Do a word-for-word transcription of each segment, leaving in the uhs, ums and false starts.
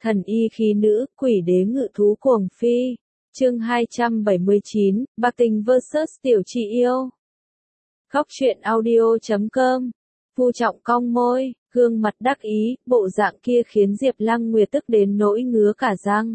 Thần y khí nữ, quỷ đế ngự thú cuồng phi. Chương hai trăm bảy mươi chín, Bạc Tình versus Tiểu Chị Yêu. Góc truyện audio chấm com. Vu Trọng cong môi, gương mặt đắc ý, bộ dạng kia khiến Diệp Lăng Nguyệt tức đến nỗi ngứa cả răng.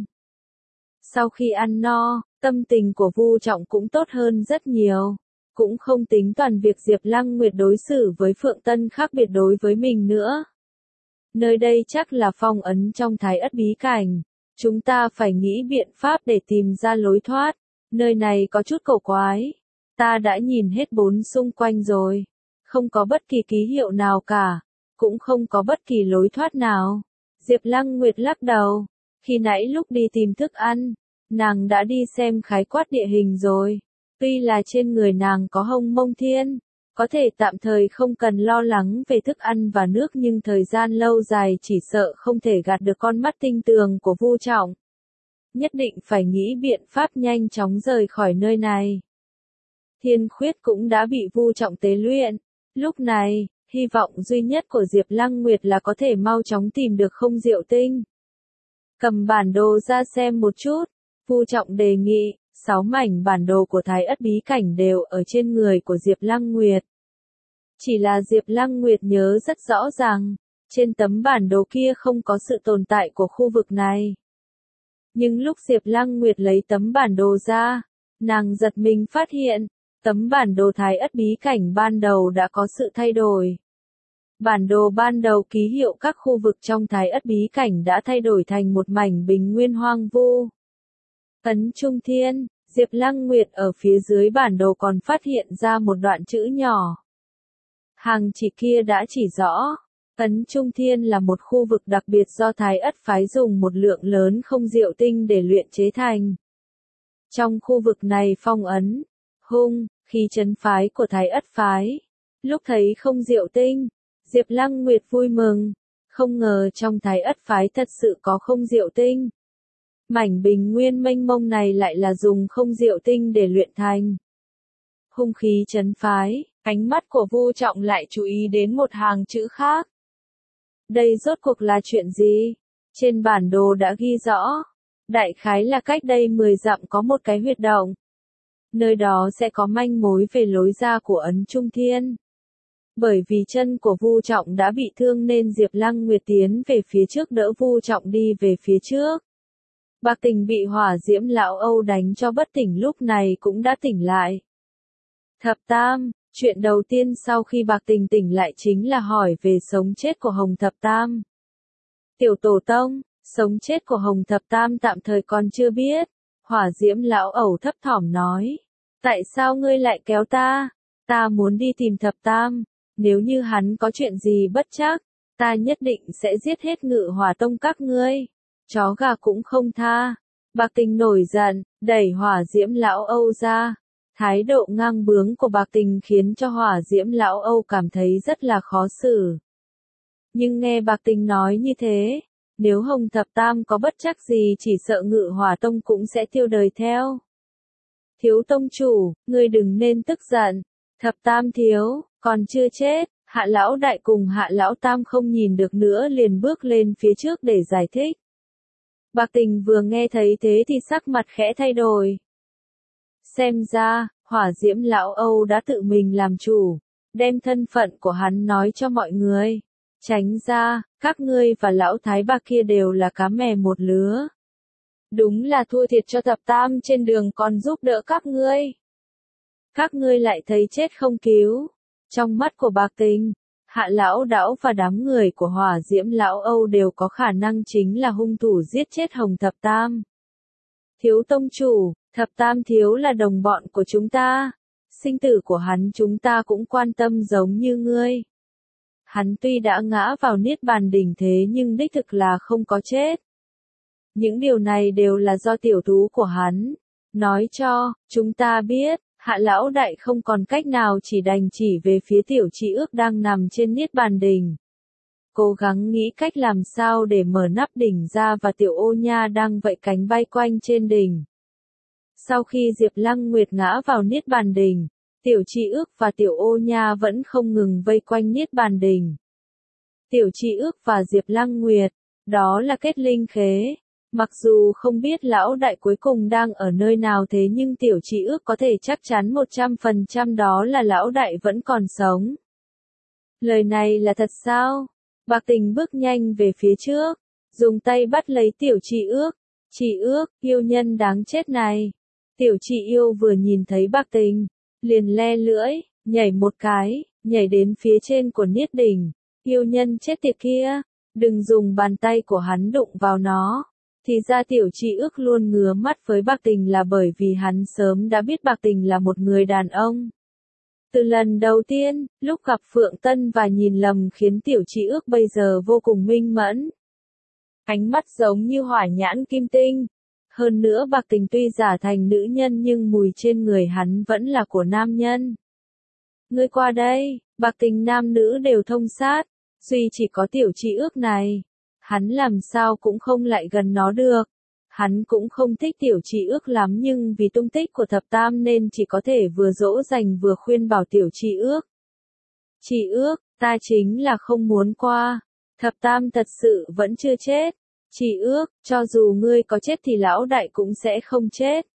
Sau khi ăn no, tâm tình của Vu Trọng cũng tốt hơn rất nhiều. Cũng không tính toàn việc Diệp Lăng Nguyệt đối xử với Phượng Tân khác biệt đối với mình nữa. Nơi đây chắc là phong ấn trong Thái Ất bí cảnh. Chúng ta phải nghĩ biện pháp để tìm ra lối thoát. Nơi này có chút cổ quái. Ta đã nhìn hết bốn xung quanh rồi. Không có bất kỳ ký hiệu nào cả. Cũng không có bất kỳ lối thoát nào. Diệp Lăng Nguyệt lắc đầu. Khi nãy lúc đi tìm thức ăn, nàng đã đi xem khái quát địa hình rồi. Tuy là trên người nàng có hồng mông thiên, có thể tạm thời không cần lo lắng về thức ăn và nước, nhưng thời gian lâu dài chỉ sợ không thể gạt được con mắt tinh tường của Vu Trọng. Nhất định phải nghĩ biện pháp nhanh chóng rời khỏi nơi này. Thiên khuyết cũng đã bị Vu Trọng tế luyện. Lúc này, hy vọng duy nhất của Diệp Lăng Nguyệt là có thể mau chóng tìm được không diệu tinh. Cầm bản đồ ra xem một chút, Vu Trọng đề nghị. Sáu mảnh bản đồ của Thái Ất bí cảnh đều ở trên người của Diệp Lăng Nguyệt. Chỉ là Diệp Lăng Nguyệt nhớ rất rõ ràng, trên tấm bản đồ kia không có sự tồn tại của khu vực này. Nhưng lúc Diệp Lăng Nguyệt lấy tấm bản đồ ra, nàng giật mình phát hiện, tấm bản đồ Thái Ất bí cảnh ban đầu đã có sự thay đổi. Bản đồ ban đầu ký hiệu các khu vực trong Thái Ất bí cảnh đã thay đổi thành một mảnh bình nguyên hoang vu. Ấn Trung Thiên, Diệp Lăng Nguyệt ở phía dưới bản đồ còn phát hiện ra một đoạn chữ nhỏ. Hàng chỉ kia đã chỉ rõ, Ấn Trung Thiên là một khu vực đặc biệt do Thái Ất phái dùng một lượng lớn không diệu tinh để luyện chế thành. Trong khu vực này phong ấn, hung, khí trấn phái của Thái Ất phái. Lúc thấy không diệu tinh, Diệp Lăng Nguyệt vui mừng, không ngờ trong Thái Ất phái thật sự có không diệu tinh. Mảnh bình nguyên mênh mông này lại là dùng không diệu tinh để luyện thành. Hung khí trấn phái, ánh mắt của Vu Trọng lại chú ý đến một hàng chữ khác. Đây rốt cuộc là chuyện gì? Trên bản đồ đã ghi rõ, đại khái là cách đây mười dặm có một cái huyệt động. Nơi đó sẽ có manh mối về lối ra của Ấn Trung Thiên. Bởi vì chân của Vu Trọng đã bị thương nên Diệp Lăng Nguyệt tiến về phía trước đỡ Vu Trọng đi về phía trước. Bạc Tình bị hỏa diễm lão Âu đánh cho bất tỉnh lúc này cũng đã tỉnh lại. Thập Tam, chuyện đầu tiên sau khi Bạc Tình tỉnh lại chính là hỏi về sống chết của Hồng Thập Tam. Tiểu Tổ Tông, sống chết của Hồng Thập Tam tạm thời còn chưa biết. Hỏa diễm lão Âu thấp thỏm nói. Tại sao ngươi lại kéo ta? Ta muốn đi tìm Thập Tam. Nếu như hắn có chuyện gì bất trắc, ta nhất định sẽ giết hết Ngự Hỏa Tông các ngươi. Chó gà cũng không tha. Bạc Tình nổi giận, đẩy hỏa diễm lão Âu ra. Thái độ ngang bướng của Bạc Tình khiến cho hỏa diễm lão Âu cảm thấy rất là khó xử. Nhưng nghe Bạc Tình nói như thế, nếu Hồng Thập Tam có bất trắc gì chỉ sợ Ngự Hỏa Tông cũng sẽ tiêu đời theo. Thiếu tông chủ, ngươi đừng nên tức giận. Thập Tam thiếu, còn chưa chết. Hạ lão đại cùng Hạ lão tam không nhìn được nữa liền bước lên phía trước để giải thích. Bạc Tình vừa nghe thấy thế thì sắc mặt khẽ thay đổi. Xem ra, hỏa diễm lão Âu đã tự mình làm chủ, đem thân phận của hắn nói cho mọi người. Tránh ra, các ngươi và lão thái bạc kia đều là cá mè một lứa. Đúng là thua thiệt cho Thập Tam trên đường còn giúp đỡ các ngươi. Các ngươi lại thấy chết không cứu. Trong mắt của Bạc Tình, Hạ lão đảo và đám người của hỏa diễm lão Âu đều có khả năng chính là hung thủ giết chết Hồng Thập Tam. Thiếu tông chủ, Thập Tam thiếu là đồng bọn của chúng ta. Sinh tử của hắn chúng ta cũng quan tâm giống như ngươi. Hắn tuy đã ngã vào niết bàn đỉnh thế nhưng đích thực là không có chết. Những điều này đều là do tiểu thú của hắn nói cho chúng ta biết. Hạ lão đại không còn cách nào chỉ đành chỉ về phía Tiểu Chị Ước đang nằm trên niết bàn đỉnh. Cố gắng nghĩ cách làm sao để mở nắp đỉnh ra và Tiểu Ô Nha đang vẫy cánh bay quanh trên đỉnh. Sau khi Diệp Lăng Nguyệt ngã vào niết bàn đỉnh, Tiểu Chị Ước và Tiểu Ô Nha vẫn không ngừng vây quanh niết bàn đỉnh. Tiểu Chị Ước và Diệp Lăng Nguyệt Đó là kết linh khế. Mặc dù không biết lão đại cuối cùng đang ở nơi nào thế nhưng tiểu chị ước có thể chắc chắn một trăm phần trăm đó là lão đại vẫn còn sống. Lời này là thật sao? Bạc Tình bước nhanh về phía trước, dùng tay bắt lấy tiểu chị ước. Chị ước, yêu nhân đáng chết này. Tiểu chị yêu vừa nhìn thấy Bạc Tình, liền le lưỡi, nhảy một cái, nhảy đến phía trên của Niết Đỉnh. Yêu nhân chết tiệt kia, đừng dùng bàn tay của hắn đụng vào nó. Thì ra tiểu chị ước luôn ngứa mắt với Bạc Tình là bởi vì hắn sớm đã biết Bạc Tình là một người đàn ông. Từ lần đầu tiên, lúc gặp Phượng Tân và nhìn lầm khiến tiểu chị ước bây giờ vô cùng minh mẫn. Ánh mắt giống như hỏa nhãn kim tinh. Hơn nữa Bạc Tình tuy giả thành nữ nhân nhưng mùi trên người hắn vẫn là của nam nhân. Ngươi qua đây, Bạc Tình nam nữ đều thông sát, duy chỉ có tiểu chị ước này. Hắn làm sao cũng không lại gần nó được. Hắn cũng không thích tiểu chị ước lắm nhưng vì tung tích của thập tam nên chỉ có thể vừa dỗ dành vừa khuyên bảo tiểu chị ước. Chị ước, ta chính là không muốn qua. Thập tam thật sự vẫn chưa chết. Chị ước, cho dù ngươi có chết thì lão đại cũng sẽ không chết.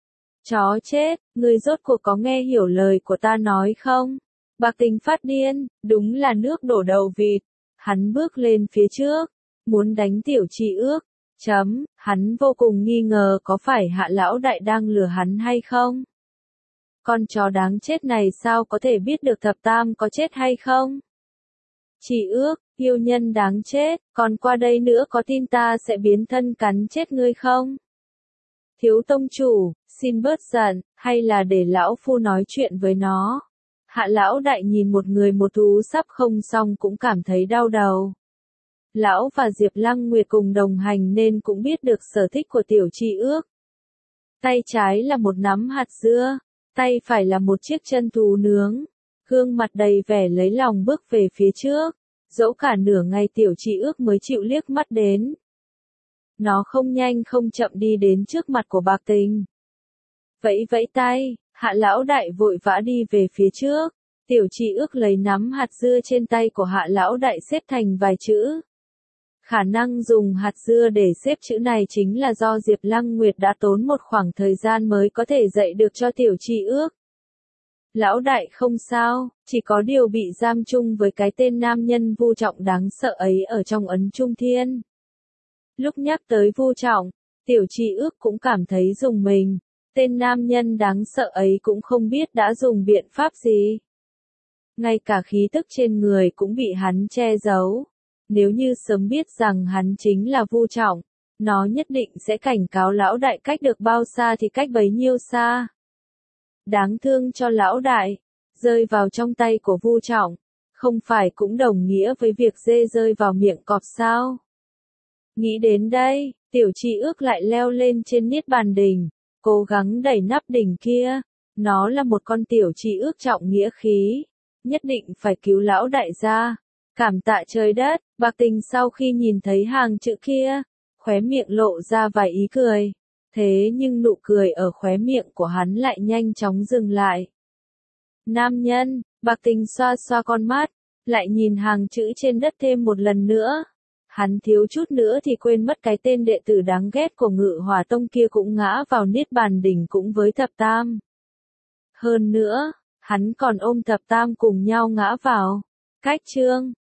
Chó chết, ngươi rốt cuộc có nghe hiểu lời của ta nói không? Bạc Tình phát điên, đúng là nước đổ đầu vịt. Hắn bước lên phía trước, muốn đánh tiểu chị ước. Chấm, hắn vô cùng nghi ngờ có phải Hạ lão đại đang lừa hắn hay không? Con chó đáng chết này sao có thể biết được thập tam có chết hay không? Chị ước, yêu nhân đáng chết, còn qua đây nữa có tin ta sẽ biến thân cắn chết ngươi không? Thiếu tông chủ, xin bớt giận, hay là để lão phu nói chuyện với nó? Hạ lão đại nhìn một người một thú sắp không xong cũng cảm thấy đau đầu. Lão và Diệp Lăng Nguyệt cùng đồng hành nên cũng biết được sở thích của tiểu chị ước. Tay trái là một nắm hạt dưa, tay phải là một chiếc chân thú nướng. Gương mặt đầy vẻ lấy lòng bước về phía trước, dẫu cả nửa ngày tiểu chị ước mới chịu liếc mắt đến. Nó không nhanh không chậm đi đến trước mặt của Bạc Tình. Vẫy vẫy tay, Hạ lão đại vội vã đi về phía trước. Tiểu chị ước lấy nắm hạt dưa trên tay của Hạ lão đại xếp thành vài chữ. Khả năng dùng hạt dưa để xếp chữ này chính là do Diệp Lăng Nguyệt đã tốn một khoảng thời gian mới có thể dạy được cho tiểu chị ước. Lão đại không sao, chỉ có điều bị giam chung với cái tên nam nhân Vu Trọng đáng sợ ấy ở trong ấn Trung Thiên. Lúc nhắc tới Vu Trọng, tiểu chị ước cũng cảm thấy rùng mình, tên nam nhân đáng sợ ấy cũng không biết đã dùng biện pháp gì. Ngay cả khí tức trên người cũng bị hắn che giấu. Nếu như sớm biết rằng hắn chính là Vu Trọng, nó nhất định sẽ cảnh cáo lão đại cách được bao xa thì cách bấy nhiêu xa. Đáng thương cho lão đại, rơi vào trong tay của Vu Trọng, không phải cũng đồng nghĩa với việc dê rơi vào miệng cọp sao? Nghĩ đến đây, tiểu chị ước lại leo lên trên Niết Bàn đỉnh, cố gắng đẩy nắp đỉnh kia. Nó là một con tiểu chị ước trọng nghĩa khí, nhất định phải cứu lão đại ra. Cảm tạ trời đất, Bạc Tình sau khi nhìn thấy hàng chữ kia, khóe miệng lộ ra vài ý cười. Thế nhưng nụ cười ở khóe miệng của hắn lại nhanh chóng dừng lại. Nam nhân, Bạc Tình xoa xoa con mắt, lại nhìn hàng chữ trên đất thêm một lần nữa. Hắn thiếu chút nữa thì quên mất cái tên đệ tử đáng ghét của Ngự Hỏa Tông kia cũng ngã vào Niết Bàn đỉnh cũng với thập tam. Hơn nữa, hắn còn ôm thập tam cùng nhau ngã vào. Cách chương